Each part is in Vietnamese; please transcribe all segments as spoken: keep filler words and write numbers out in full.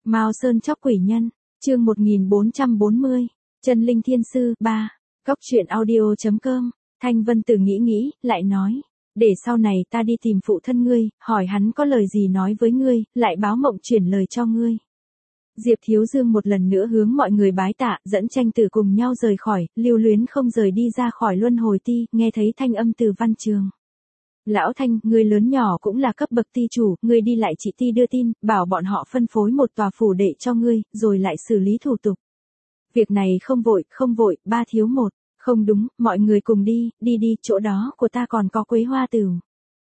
Mao Sơn chóc quỷ nhân, chương một nghìn bốn trăm bốn mươi, Chân Linh Thiên Sư, ba, Cóc truyện audio chấm com, Thanh Vân Tử nghĩ nghĩ, lại nói, để sau này ta đi tìm phụ thân ngươi, hỏi hắn có lời gì nói với ngươi, lại báo mộng chuyển lời cho ngươi. Diệp Thiếu Dương một lần nữa hướng mọi người bái tạ, dẫn Tranh Tử cùng nhau rời khỏi, lưu luyến không rời đi ra khỏi luân hồi ti, nghe thấy thanh âm từ Văn Trường. Lão Thanh, ngươi lớn nhỏ cũng là cấp bậc ti chủ, ngươi đi lại chị ti đưa tin, bảo bọn họ phân phối một tòa phủ đệ cho ngươi, rồi lại xử lý thủ tục. Việc này không vội, không vội, ba thiếu một, không đúng, mọi người cùng đi, đi đi, chỗ đó của ta còn có Quế Hoa Tửu.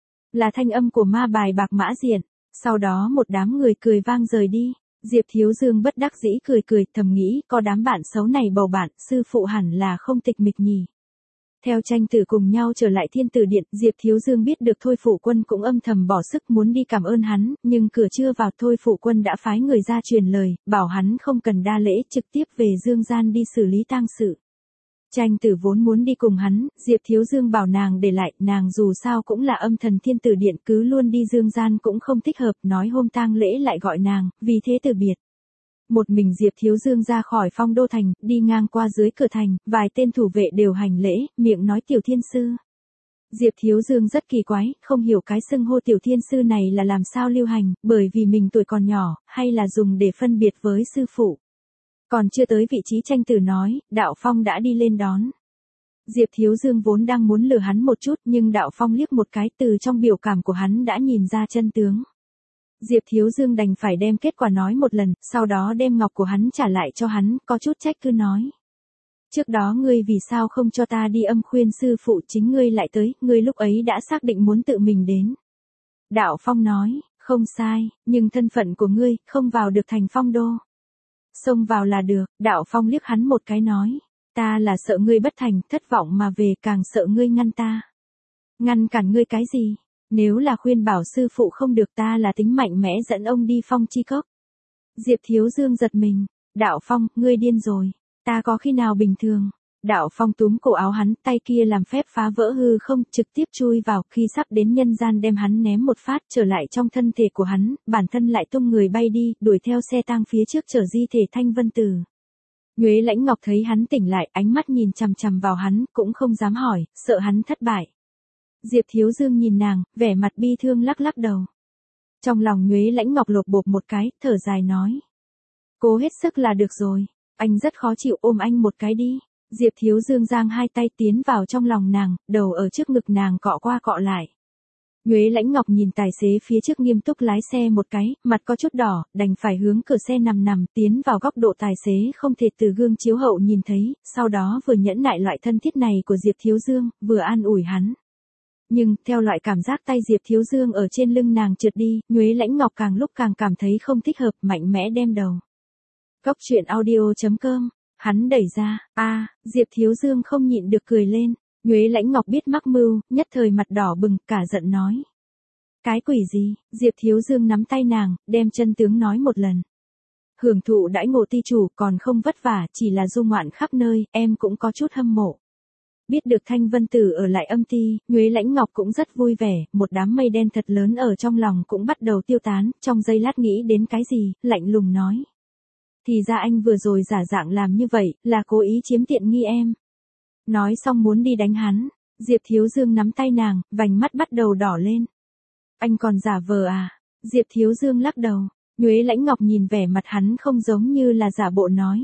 Là thanh âm của ma bài bạc Mã Diện, sau đó một đám người cười vang rời đi. Diệp Thiếu Dương bất đắc dĩ cười cười, thầm nghĩ, có đám bạn xấu này bầu bạn, sư phụ hẳn là không tịch mịch nhỉ. Theo Tranh Tử cùng nhau trở lại Thiên Tử Điện, Diệp Thiếu Dương biết được Thôi Phụ Quân cũng âm thầm bỏ sức muốn đi cảm ơn hắn, nhưng cửa chưa vào Thôi Phụ Quân đã phái người ra truyền lời, bảo hắn không cần đa lễ, trực tiếp về Dương Gian đi xử lý tang sự. Tranh Tử vốn muốn đi cùng hắn, Diệp Thiếu Dương bảo nàng để lại, nàng dù sao cũng là âm thần Thiên Tử Điện, cứ luôn đi Dương Gian cũng không thích hợp, nói hôm tang lễ lại gọi nàng, vì thế từ biệt. Một mình Diệp Thiếu Dương ra khỏi Phong Đô Thành, đi ngang qua dưới cửa thành, vài tên thủ vệ đều hành lễ, miệng nói Tiểu Thiên Sư. Diệp Thiếu Dương rất kỳ quái, không hiểu cái xưng hô Tiểu Thiên Sư này là làm sao lưu hành, bởi vì mình tuổi còn nhỏ, hay là dùng để phân biệt với sư phụ. Còn chưa tới vị trí Tranh Tử nói, Đạo Phong đã đi lên đón. Diệp Thiếu Dương vốn đang muốn lừa hắn một chút, nhưng Đạo Phong liếc một cái, từ trong biểu cảm của hắn đã nhìn ra chân tướng. Diệp Thiếu Dương đành phải đem kết quả nói một lần, sau đó đem ngọc của hắn trả lại cho hắn, có chút trách cứ nói. Trước đó ngươi vì sao không cho ta đi âm khuyên sư phụ, chính ngươi lại tới, ngươi lúc ấy đã xác định muốn tự mình đến. Đạo Phong nói, không sai, nhưng thân phận của ngươi, không vào được thành Phong Đô. Xông vào là được, Đạo Phong liếc hắn một cái nói, ta là sợ ngươi bất thành, thất vọng mà về, càng sợ ngươi ngăn ta. Ngăn cản ngươi cái gì? Nếu là khuyên bảo sư phụ không được, ta là tính mạnh mẽ dẫn ông đi Phong Chi Cốc. Diệp Thiếu Dương giật mình, Đạo Phong, ngươi điên rồi, ta có khi nào bình thường. Đạo Phong túm cổ áo hắn, tay kia làm phép phá vỡ hư không, trực tiếp chui vào, khi sắp đến nhân gian đem hắn ném một phát trở lại trong thân thể của hắn, bản thân lại tung người bay đi, đuổi theo xe tang phía trước chở di thể Thanh Vân Tử. Nhuế Lãnh Ngọc thấy hắn tỉnh lại, ánh mắt nhìn chằm chằm vào hắn, cũng không dám hỏi, sợ hắn thất bại. Diệp Thiếu Dương nhìn nàng, vẻ mặt bi thương lắc lắc đầu. Trong lòng Nhuế Lãnh Ngọc lột bột một cái, thở dài nói. Cố hết sức là được rồi, anh rất khó chịu, ôm anh một cái đi. Diệp Thiếu Dương giang hai tay tiến vào trong lòng nàng, đầu ở trước ngực nàng cọ qua cọ lại. Nhuế Lãnh Ngọc nhìn tài xế phía trước nghiêm túc lái xe một cái, mặt có chút đỏ, đành phải hướng cửa xe nằm nằm, tiến vào góc độ tài xế không thể từ gương chiếu hậu nhìn thấy, sau đó vừa nhẫn nại loại thân thiết này của Diệp Thiếu Dương, vừa an ủi hắn. Nhưng, theo loại cảm giác tay Diệp Thiếu Dương ở trên lưng nàng trượt đi, Nhuế Lãnh Ngọc càng lúc càng cảm thấy không thích hợp, mạnh mẽ đem đầu. Cóc truyện audio chấm com, hắn đẩy ra, a à, Diệp Thiếu Dương không nhịn được cười lên, Nhuế Lãnh Ngọc biết mắc mưu, nhất thời mặt đỏ bừng, cả giận nói. Cái quỷ gì, Diệp Thiếu Dương nắm tay nàng, đem chân tướng nói một lần. Hưởng thụ đãi ngộ ti chủ còn không vất vả, chỉ là du ngoạn khắp nơi, em cũng có chút hâm mộ. Biết được Thanh Vân Tử ở lại âm ti, Nhuế Lãnh Ngọc cũng rất vui vẻ, một đám mây đen thật lớn ở trong lòng cũng bắt đầu tiêu tán, trong giây lát nghĩ đến cái gì, lạnh lùng nói. Thì ra anh vừa rồi giả dạng làm như vậy, là cố ý chiếm tiện nghi em. Nói xong muốn đi đánh hắn, Diệp Thiếu Dương nắm tay nàng, vành mắt bắt đầu đỏ lên. Anh còn giả vờ à? Diệp Thiếu Dương lắc đầu, Nhuế Lãnh Ngọc nhìn vẻ mặt hắn không giống như là giả bộ nói.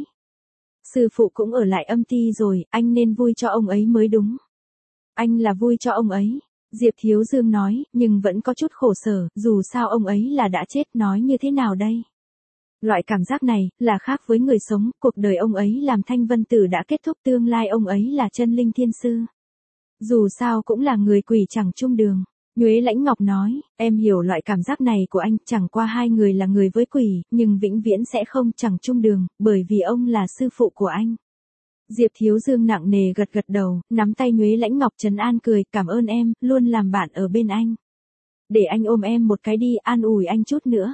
Sư phụ cũng ở lại âm ti rồi, anh nên vui cho ông ấy mới đúng. Anh là vui cho ông ấy, Diệp Thiếu Dương nói, nhưng vẫn có chút khổ sở, dù sao ông ấy là đã chết, nói như thế nào đây? Loại cảm giác này, là khác với người sống, cuộc đời ông ấy làm Thanh Vân Tử đã kết thúc, tương lai ông ấy là Chân Linh Thiên Sư. Dù sao cũng là người quỷ chẳng chung đường. Nhuế Lãnh Ngọc nói, em hiểu loại cảm giác này của anh, chẳng qua hai người là người với quỷ, nhưng vĩnh viễn sẽ không chẳng chung đường, bởi vì ông là sư phụ của anh. Diệp Thiếu Dương nặng nề gật gật đầu, nắm tay Nhuế Lãnh Ngọc trấn an cười, cảm ơn em, luôn làm bạn ở bên anh. Để anh ôm em một cái đi, an ủi anh chút nữa.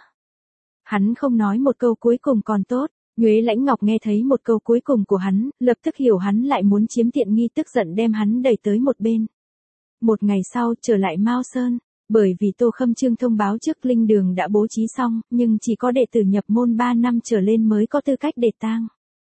Hắn không nói một câu cuối cùng còn tốt, Nhuế Lãnh Ngọc nghe thấy một câu cuối cùng của hắn, lập tức hiểu hắn lại muốn chiếm tiện nghi, tức giận đem hắn đẩy tới một bên. Một ngày sau, trở lại Mao Sơn, Bởi vì Tô Khâm Chương thông báo trước linh đường đã bố trí xong, nhưng chỉ có đệ tử nhập môn ba năm trở lên mới có tư cách để tang.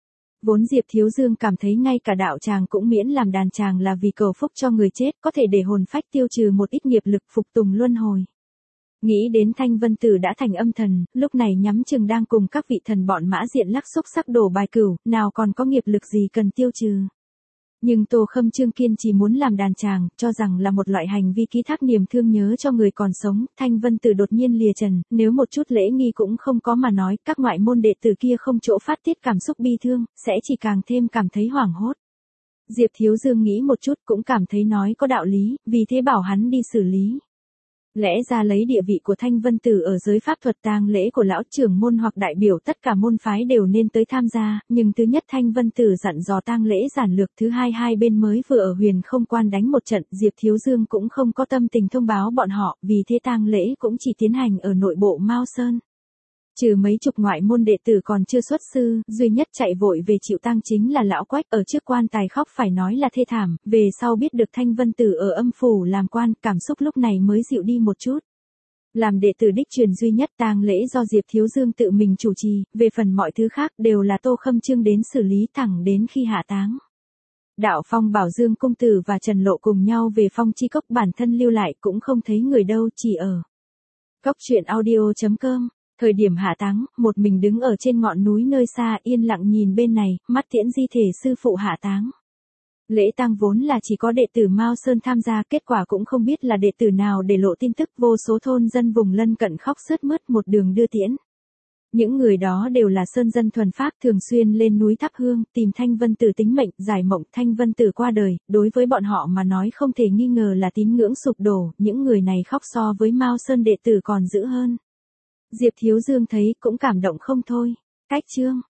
Vốn Diệp Thiếu Dương cảm thấy ngay cả đạo tràng cũng miễn làm đàn tràng là vì cầu phúc cho người chết, có thể để hồn phách tiêu trừ một ít nghiệp lực phục tùng luân hồi. Nghĩ đến Thanh Vân Tử đã thành âm thần, lúc này nhắm chừng đang cùng các vị thần bọn Mã Diện lắc xúc sắc đổ bài cửu, nào còn có nghiệp lực gì cần tiêu trừ. Nhưng Tô Khâm Chương kiên trì muốn làm đàn tràng, cho rằng là một loại hành vi ký thác niềm thương nhớ cho người còn sống. Thanh Vân Tử đột nhiên lìa trần, nếu một chút lễ nghi cũng không có mà nói, các ngoại môn đệ tử kia không chỗ phát tiết cảm xúc bi thương, sẽ chỉ càng thêm cảm thấy hoảng hốt. Diệp Thiếu Dương nghĩ một chút cũng cảm thấy nói có đạo lý, vì thế bảo hắn đi xử lý. Lẽ ra lấy địa vị của Thanh Vân Tử ở giới pháp thuật tang lễ của lão trưởng môn hoặc đại biểu tất cả môn phái đều nên tới tham gia, nhưng thứ nhất Thanh Vân Tử dặn dò tang lễ giản lược, thứ hai hai bên mới vừa ở Huyền Không Quan đánh một trận, Diệp Thiếu Dương cũng không có tâm tình thông báo bọn họ, vì thế tang lễ cũng chỉ tiến hành ở nội bộ Mao Sơn. Trừ mấy chục ngoại môn đệ tử còn chưa xuất sư, duy nhất chạy vội về chịu tang chính là lão Quách, ở trước quan tài khóc phải nói là thê thảm, về sau biết được Thanh Vân Tử ở âm phủ làm quan, cảm xúc lúc này mới dịu đi một chút. Làm đệ tử đích truyền duy nhất tang lễ do Diệp Thiếu Dương tự mình chủ trì, về phần mọi thứ khác đều là Tô Khâm Chương đến xử lý thẳng đến khi hạ táng. Đạo Phong bảo Dương công tử và Trần Lộ cùng nhau về Phong Chi Cốc, bản thân lưu lại cũng không thấy người đâu, chỉ ở cốc truyện audio chấm com. Thời điểm hạ táng, một mình đứng ở trên ngọn núi nơi xa yên lặng nhìn bên này, mắt tiễn di thể sư phụ hạ táng. Lễ tang vốn là chỉ có đệ tử Mao Sơn tham gia, kết quả cũng không biết là đệ tử nào để lộ tin tức, vô số thôn dân vùng lân cận khóc sướt mướt một đường đưa tiễn. Những người đó đều là sơn dân thuần pháp, thường xuyên lên núi thắp hương, tìm Thanh Vân Tử tính mệnh, giải mộng. Thanh Vân Tử qua đời, đối với bọn họ mà nói không thể nghi ngờ là tín ngưỡng sụp đổ, những người này khóc so với Mao Sơn đệ tử còn dữ hơn. Diệp Thiếu Dương thấy cũng cảm động không thôi. Cách chương